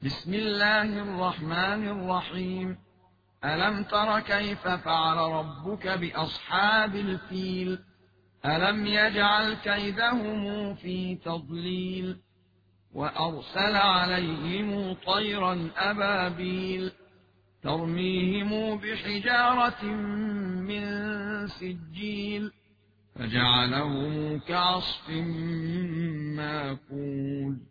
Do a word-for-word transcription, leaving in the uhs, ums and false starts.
بسم الله الرحمن الرحيم. ألم تر كيف فعل ربك بأصحاب الفيل؟ ألم يجعل كيدهم في تضليل وأرسل عليهم طيرا أبابيل ترميهم بحجارة من سجيل فجعلهم كعصف ماكول.